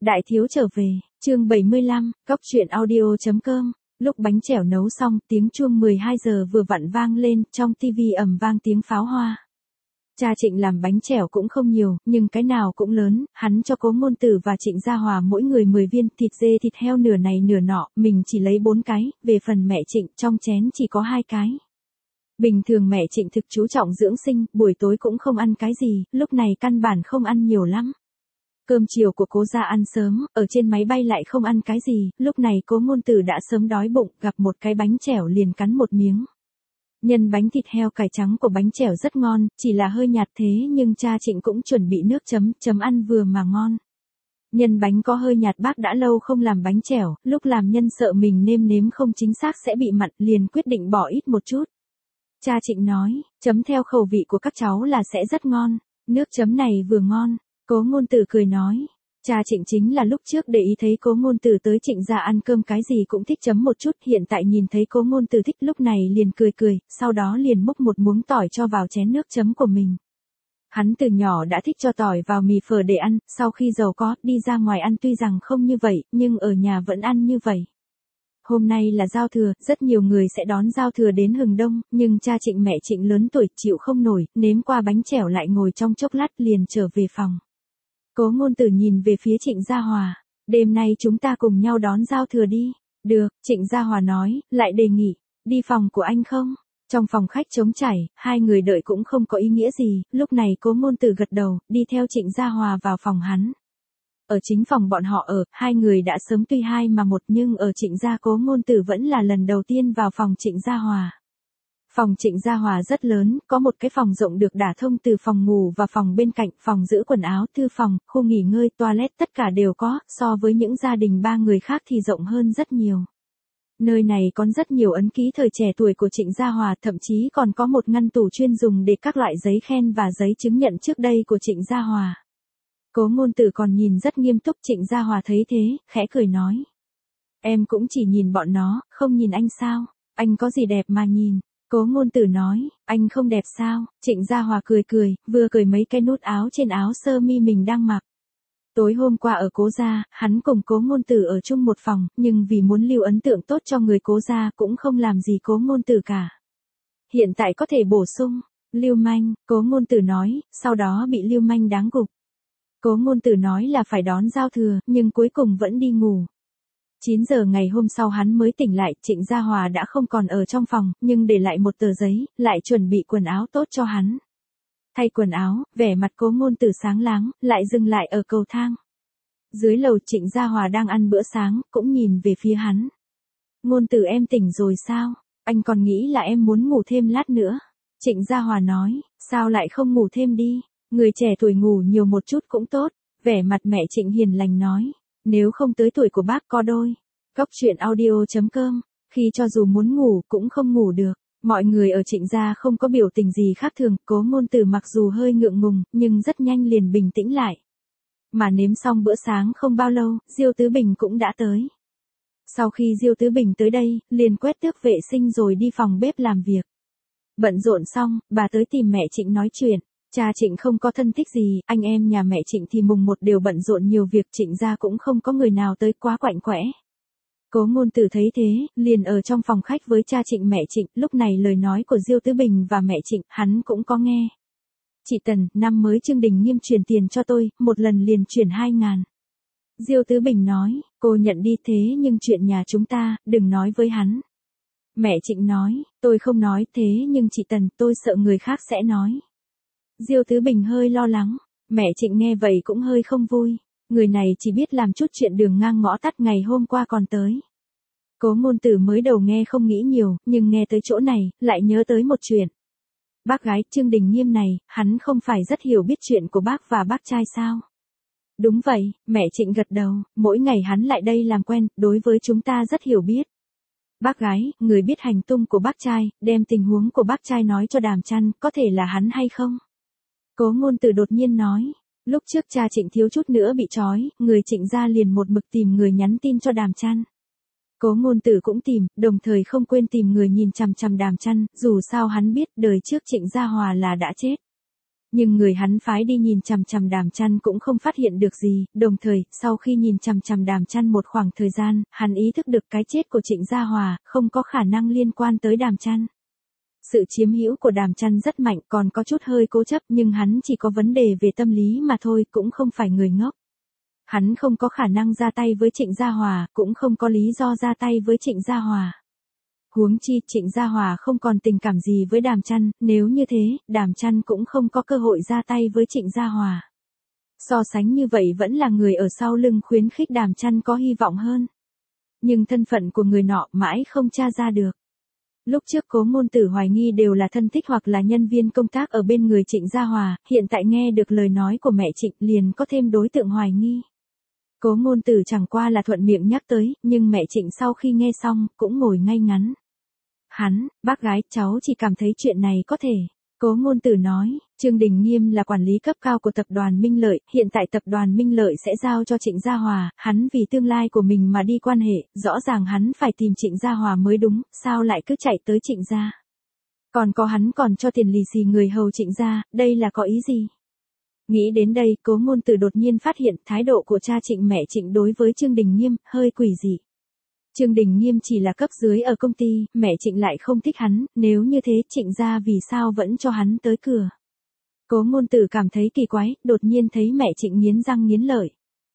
Đại thiếu trở về, chương 75, Góc truyện audio.com. Lúc bánh chèo nấu xong, tiếng chuông 12 giờ vừa vặn vang lên, trong tivi ầm vang tiếng pháo hoa. Cha Trịnh làm bánh chèo cũng không nhiều, nhưng cái nào cũng lớn, hắn cho Cố Ngôn Tử và Trịnh Gia Hòa mỗi người 10 viên, thịt dê thịt heo nửa này nửa nọ, mình chỉ lấy 4 cái, về phần mẹ Trịnh, trong chén chỉ có 2 cái. Bình thường mẹ Trịnh thực chú trọng dưỡng sinh, buổi tối cũng không ăn cái gì, lúc này căn bản không ăn nhiều lắm. Cơm chiều của Cố gia ăn sớm, ở trên máy bay lại không ăn cái gì, lúc này Cố Ngôn Tử đã sớm đói bụng, gặp một cái bánh chèo liền cắn một miếng. Nhân bánh thịt heo cải trắng của bánh chèo rất ngon, chỉ là hơi nhạt thế nhưng cha Trịnh cũng chuẩn bị nước chấm ăn vừa mà ngon. Nhân bánh có hơi nhạt, bác đã lâu không làm bánh chèo, lúc làm nhân sợ mình nêm không chính xác sẽ bị mặn, liền quyết định bỏ ít một chút. Cha Trịnh nói, chấm theo khẩu vị của các cháu là sẽ rất ngon, nước chấm này vừa ngon. Cố Ngôn Tử cười nói, cha Trịnh chính là lúc trước để ý thấy Cố Ngôn Tử tới Trịnh gia ăn cơm cái gì cũng thích chấm một chút, hiện tại nhìn thấy Cố Ngôn Tử thích lúc này liền cười, sau đó liền múc một muỗng tỏi cho vào chén nước chấm của mình. Hắn từ nhỏ đã thích cho tỏi vào mì phở để ăn, sau khi giàu có, đi ra ngoài ăn tuy rằng không như vậy, nhưng ở nhà vẫn ăn như vậy. Hôm nay là giao thừa, rất nhiều người sẽ đón giao thừa đến hừng đông, nhưng cha Trịnh mẹ Trịnh lớn tuổi chịu không nổi, nếm qua bánh chèo lại ngồi trong chốc lát liền trở về phòng. Cố Ngôn Tử nhìn về phía Trịnh Gia Hòa, đêm nay chúng ta cùng nhau đón giao thừa đi. Được, Trịnh Gia Hòa nói, lại đề nghị, đi phòng của anh không? Trong phòng khách trống trải, hai người đợi cũng không có ý nghĩa gì, lúc này Cố Ngôn Tử gật đầu, đi theo Trịnh Gia Hòa vào phòng hắn. Ở chính phòng bọn họ ở, hai người đã sớm tuy hai mà một, nhưng ở Trịnh gia Cố Ngôn Tử vẫn là lần đầu tiên vào phòng Trịnh Gia Hòa. Phòng Trịnh Gia Hòa rất lớn, có một cái phòng rộng được đả thông từ phòng ngủ và phòng bên cạnh, phòng giữ quần áo, thư phòng, khu nghỉ ngơi, toilet tất cả đều có, so với những gia đình 3 người khác thì rộng hơn rất nhiều. Nơi này có rất nhiều ấn ký thời trẻ tuổi của Trịnh Gia Hòa, thậm chí còn có một ngăn tủ chuyên dùng để các loại giấy khen và giấy chứng nhận trước đây của Trịnh Gia Hòa. Cố Ngôn Tử còn nhìn rất nghiêm túc, Trịnh Gia Hòa thấy thế, khẽ cười nói. Em cũng chỉ nhìn bọn nó, không nhìn anh sao? Anh có gì đẹp mà nhìn? Cố Ngôn Tử nói, anh không đẹp sao? Trịnh Gia Hòa cười, vừa cởi mấy cái nút áo trên áo sơ mi mình đang mặc. Tối hôm qua ở Cố gia, hắn cùng Cố Ngôn Tử ở chung một phòng, nhưng vì muốn lưu ấn tượng tốt cho người Cố gia cũng không làm gì Cố Ngôn Tử cả. Hiện tại có thể bổ sung, lưu manh, Cố Ngôn Tử nói, sau đó bị lưu manh đáng gục. Cố Ngôn Tử nói là phải đón giao thừa, nhưng cuối cùng vẫn đi ngủ. 9 giờ ngày hôm sau hắn mới tỉnh lại, Trịnh Gia Hòa đã không còn ở trong phòng, nhưng để lại một tờ giấy, lại chuẩn bị quần áo tốt cho hắn. Thay quần áo, vẻ mặt Cố Ngôn Tử sáng láng, lại dừng lại ở cầu thang. Dưới lầu Trịnh Gia Hòa đang ăn bữa sáng, cũng nhìn về phía hắn. Ngôn Tử em tỉnh rồi sao? Anh còn nghĩ là em muốn ngủ thêm lát nữa. Trịnh Gia Hòa nói, sao lại không ngủ thêm đi? Người trẻ tuổi ngủ nhiều một chút cũng tốt. Vẻ mặt mẹ Trịnh hiền lành nói, nếu không tới tuổi của bác có đôi. Góc truyện audio.com, khi cho dù muốn ngủ cũng không ngủ được. Mọi người ở Trịnh gia không có biểu tình gì khác thường, Cố Ngôn Tử mặc dù hơi ngượng ngùng, nhưng rất nhanh liền bình tĩnh lại. Mà nếm xong bữa sáng không bao lâu, Diêu Tứ Bình cũng đã tới. Sau khi Diêu Tứ Bình tới đây, liền quét tước vệ sinh rồi đi phòng bếp làm việc. Bận rộn xong, bà tới tìm mẹ Trịnh nói chuyện. Cha Trịnh không có thân thích gì, anh em nhà mẹ Trịnh thì mùng 1 đều bận rộn nhiều việc, Trịnh gia cũng không có người nào tới quá quạnh quẽ. Cố Ngôn Tử thấy thế, liền ở trong phòng khách với cha Trịnh mẹ Trịnh, lúc này lời nói của Diêu Tứ Bình và mẹ Trịnh, hắn cũng có nghe. Chị Tần, năm mới Trương Đình Nghiêm chuyển tiền cho tôi, một lần liền chuyển 2.000. Diêu Tứ Bình nói, cô nhận đi thế nhưng chuyện nhà chúng ta, đừng nói với hắn. Mẹ Trịnh nói, tôi không nói thế nhưng chị Tần, tôi sợ người khác sẽ nói. Diêu Tứ Bình hơi lo lắng, mẹ Trịnh nghe vậy cũng hơi không vui, người này chỉ biết làm chút chuyện đường ngang ngõ tắt, ngày hôm qua còn tới. Cố Ngôn Tử mới đầu nghe không nghĩ nhiều, nhưng nghe tới chỗ này, lại nhớ tới một chuyện. Bác gái Trương Đình Nghiêm này, hắn không phải rất hiểu biết chuyện của bác và bác trai sao? Đúng vậy, mẹ Trịnh gật đầu, mỗi ngày hắn lại đây làm quen, đối với chúng ta rất hiểu biết. Bác gái, người biết hành tung của bác trai, đem tình huống của bác trai nói cho Đàm Chăn, có thể là hắn hay không? Cố Ngôn Tử đột nhiên nói, lúc trước cha Trịnh thiếu chút nữa bị trói, người Trịnh gia liền một mực tìm người nhắn tin cho Đàm Chăn. Cố Ngôn Tử cũng tìm, đồng thời không quên tìm người nhìn chằm chằm Đàm Chăn, dù sao hắn biết đời trước Trịnh Gia Hòa là đã chết. Nhưng người hắn phái đi nhìn chằm chằm Đàm Chăn cũng không phát hiện được gì, đồng thời, sau khi nhìn chằm chằm Đàm Chăn một khoảng thời gian, hắn ý thức được cái chết của Trịnh Gia Hòa, không có khả năng liên quan tới Đàm Chăn. Sự chiếm hữu của Đàm Chăn rất mạnh, còn có chút hơi cố chấp, nhưng hắn chỉ có vấn đề về tâm lý mà thôi, cũng không phải người ngốc. Hắn không có khả năng ra tay với Trịnh Gia Hòa, cũng không có lý do ra tay với Trịnh Gia Hòa. Huống chi Trịnh Gia Hòa không còn tình cảm gì với Đàm Chăn, nếu như thế, Đàm Chăn cũng không có cơ hội ra tay với Trịnh Gia Hòa. So sánh như vậy vẫn là người ở sau lưng khuyến khích Đàm Chăn có hy vọng hơn. Nhưng thân phận của người nọ mãi không tra ra được. Lúc trước Cố Ngôn Tử hoài nghi đều là thân thích hoặc là nhân viên công tác ở bên người Trịnh Gia Hòa, hiện tại nghe được lời nói của mẹ Trịnh liền có thêm đối tượng hoài nghi. Cố Ngôn Tử chẳng qua là thuận miệng nhắc tới, nhưng mẹ Trịnh sau khi nghe xong, cũng ngồi ngay ngắn. Bác gái, cháu chỉ cảm thấy chuyện này có thể. Cố Ngôn Tử nói, Trương Đình Nghiêm là quản lý cấp cao của tập đoàn Minh Lợi, hiện tại tập đoàn Minh Lợi sẽ giao cho Trịnh Gia Hòa, hắn vì tương lai của mình mà đi quan hệ, rõ ràng hắn phải tìm Trịnh Gia Hòa mới đúng, sao lại cứ chạy tới Trịnh Gia. Còn có hắn còn cho tiền lì xì người hầu Trịnh Gia, đây là có ý gì? Nghĩ đến đây, Cố Ngôn Tử đột nhiên phát hiện thái độ của cha Trịnh mẹ Trịnh đối với Trương Đình Nghiêm, hơi quỷ dị. Trương Đình Nghiêm chỉ là cấp dưới ở công ty, mẹ Trịnh lại không thích hắn, nếu như thế Trịnh Gia vì sao vẫn cho hắn tới cửa. Cố Ngôn Tử cảm thấy kỳ quái, đột nhiên thấy mẹ Trịnh nghiến răng nghiến lợi.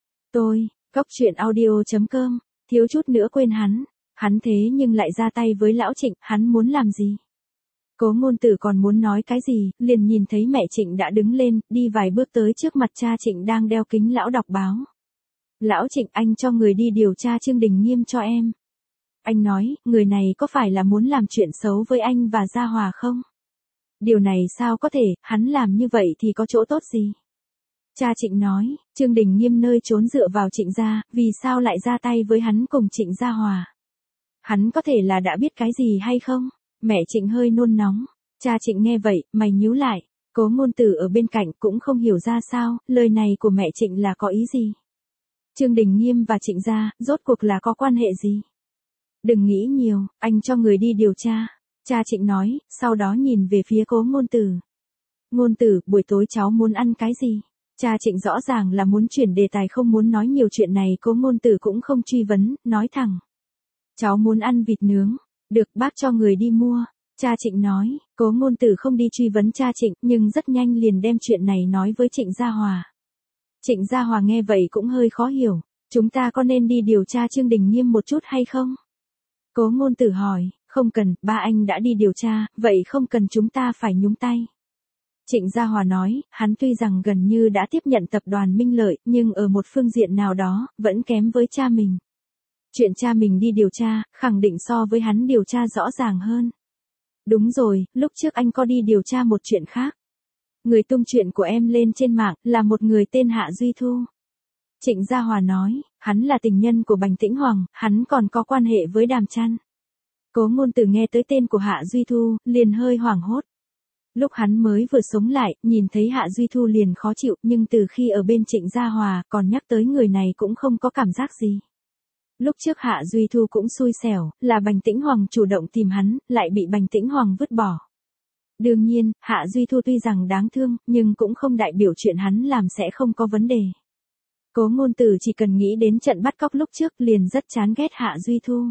Cóc truyện audio.com, thiếu chút nữa quên hắn thế nhưng lại ra tay với lão Trịnh, hắn muốn làm gì? Cố Ngôn Tử còn muốn nói cái gì, liền nhìn thấy mẹ Trịnh đã đứng lên, đi vài bước tới trước mặt cha Trịnh đang đeo kính lão đọc báo. Lão Trịnh, anh cho người đi điều tra Trương Đình Nghiêm cho em. Anh nói, người này có phải là muốn làm chuyện xấu với anh và Gia Hòa không? Điều này sao có thể, hắn làm như vậy thì có chỗ tốt gì? Cha Trịnh nói, Trương Đình Nghiêm nơi trốn dựa vào Trịnh Gia, vì sao lại ra tay với hắn cùng Trịnh Gia Hòa? Hắn có thể là đã biết cái gì hay không? Mẹ Trịnh hơi nôn nóng. Cha Trịnh nghe vậy, mày nhíu lại. Cố Ngôn Tử ở bên cạnh cũng không hiểu ra sao, lời này của mẹ Trịnh là có ý gì? Trương Đình Nghiêm và Trịnh Gia, rốt cuộc là có quan hệ gì? Đừng nghĩ nhiều, anh cho người đi điều tra. Cha Trịnh nói, sau đó nhìn về phía Cố Ngôn Tử. Ngôn Tử, buổi tối cháu muốn ăn cái gì? Cha Trịnh rõ ràng là muốn chuyển đề tài không muốn nói nhiều chuyện này, Cố Ngôn Tử cũng không truy vấn, nói thẳng. Cháu muốn ăn vịt nướng. Được, bác cho người đi mua. Cha Trịnh nói, Cố Ngôn Tử không đi truy vấn cha Trịnh, nhưng rất nhanh liền đem chuyện này nói với Trịnh Gia Hòa. Trịnh Gia Hòa nghe vậy cũng hơi khó hiểu, chúng ta có nên đi điều tra Trương Đình Nghiêm một chút hay không? Cố Ngôn Tử hỏi, không cần, ba anh đã đi điều tra, vậy không cần chúng ta phải nhúng tay. Trịnh Gia Hòa nói, hắn tuy rằng gần như đã tiếp nhận tập đoàn Minh Lợi, nhưng ở một phương diện nào đó, vẫn kém với cha mình. Chuyện cha mình đi điều tra, khẳng định so với hắn điều tra rõ ràng hơn. Đúng rồi, lúc trước anh có đi điều tra một chuyện khác. Người tung chuyện của em lên trên mạng, là một người tên Hạ Duy Thu. Trịnh Gia Hòa nói, hắn là tình nhân của Bành Tĩnh Hoàng, hắn còn có quan hệ với Đàm Chăn. Cố Ngôn Tử nghe tới tên của Hạ Duy Thu, liền hơi hoảng hốt. Lúc hắn mới vừa sống lại, nhìn thấy Hạ Duy Thu liền khó chịu, nhưng từ khi ở bên Trịnh Gia Hòa, còn nhắc tới người này cũng không có cảm giác gì. Lúc trước Hạ Duy Thu cũng xui xẻo, là Bành Tĩnh Hoàng chủ động tìm hắn, lại bị Bành Tĩnh Hoàng vứt bỏ. Đương nhiên, Hạ Duy Thu tuy rằng đáng thương, nhưng cũng không đại biểu chuyện hắn làm sẽ không có vấn đề. Cố Ngôn Tử chỉ cần nghĩ đến trận bắt cóc lúc trước liền rất chán ghét Hạ Duy Thu.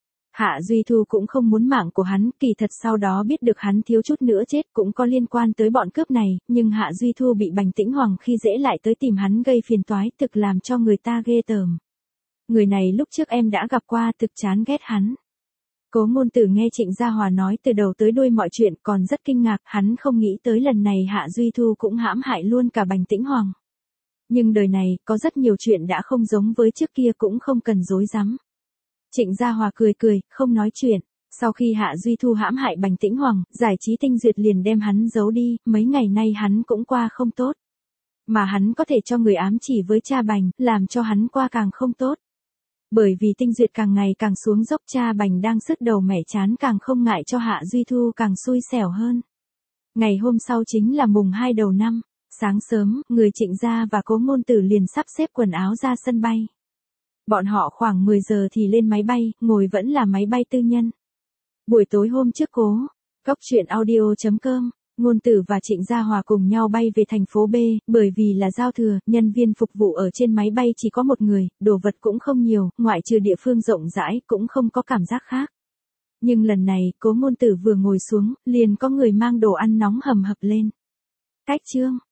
Hạ Duy Thu cũng không muốn mạng của hắn, kỳ thật sau đó biết được hắn thiếu chút nữa chết cũng có liên quan tới bọn cướp này, nhưng Hạ Duy Thu bị Bành Tĩnh Hoàng khi dễ lại tới tìm hắn gây phiền toái, thực làm cho người ta ghê tởm. Người này lúc trước em đã gặp qua, thực chán ghét hắn. Cố Ngôn Tử nghe Trịnh Gia Hòa nói từ đầu tới đuôi mọi chuyện còn rất kinh ngạc, hắn không nghĩ tới lần này Hạ Duy Thu cũng hãm hại luôn cả Bành Tĩnh Hoàng. Nhưng đời này, có rất nhiều chuyện đã không giống với trước kia cũng không cần dối rắm. Trịnh Gia Hòa cười cười, không nói chuyện. Sau khi Hạ Duy Thu hãm hại Bành Tĩnh Hoàng, Giải trí Tinh Duyệt liền đem hắn giấu đi, mấy ngày nay hắn cũng qua không tốt. Mà hắn có thể cho người ám chỉ với cha Bành, làm cho hắn qua càng không tốt. Bởi vì Tinh Duyệt càng ngày càng xuống dốc, cha Bành đang sứt đầu mẻ chán càng không ngại cho Hạ Duy Thu càng xui xẻo hơn. Ngày hôm sau chính là mùng 2 đầu năm, sáng sớm, người Trịnh Gia và Cố Ngôn Tử liền sắp xếp quần áo ra sân bay. Bọn họ khoảng 10 giờ thì lên máy bay, ngồi vẫn là máy bay tư nhân. Buổi tối hôm trước Cóc truyện audio.com Ngôn Tử và Trịnh Gia Hòa cùng nhau bay về thành phố B, bởi vì là giao thừa, nhân viên phục vụ ở trên máy bay chỉ có một người, đồ vật cũng không nhiều, ngoại trừ địa phương rộng rãi cũng không có cảm giác khác. Nhưng lần này, Cố Ngôn Tử vừa ngồi xuống, liền có người mang đồ ăn nóng hầm hập lên. Cách chương.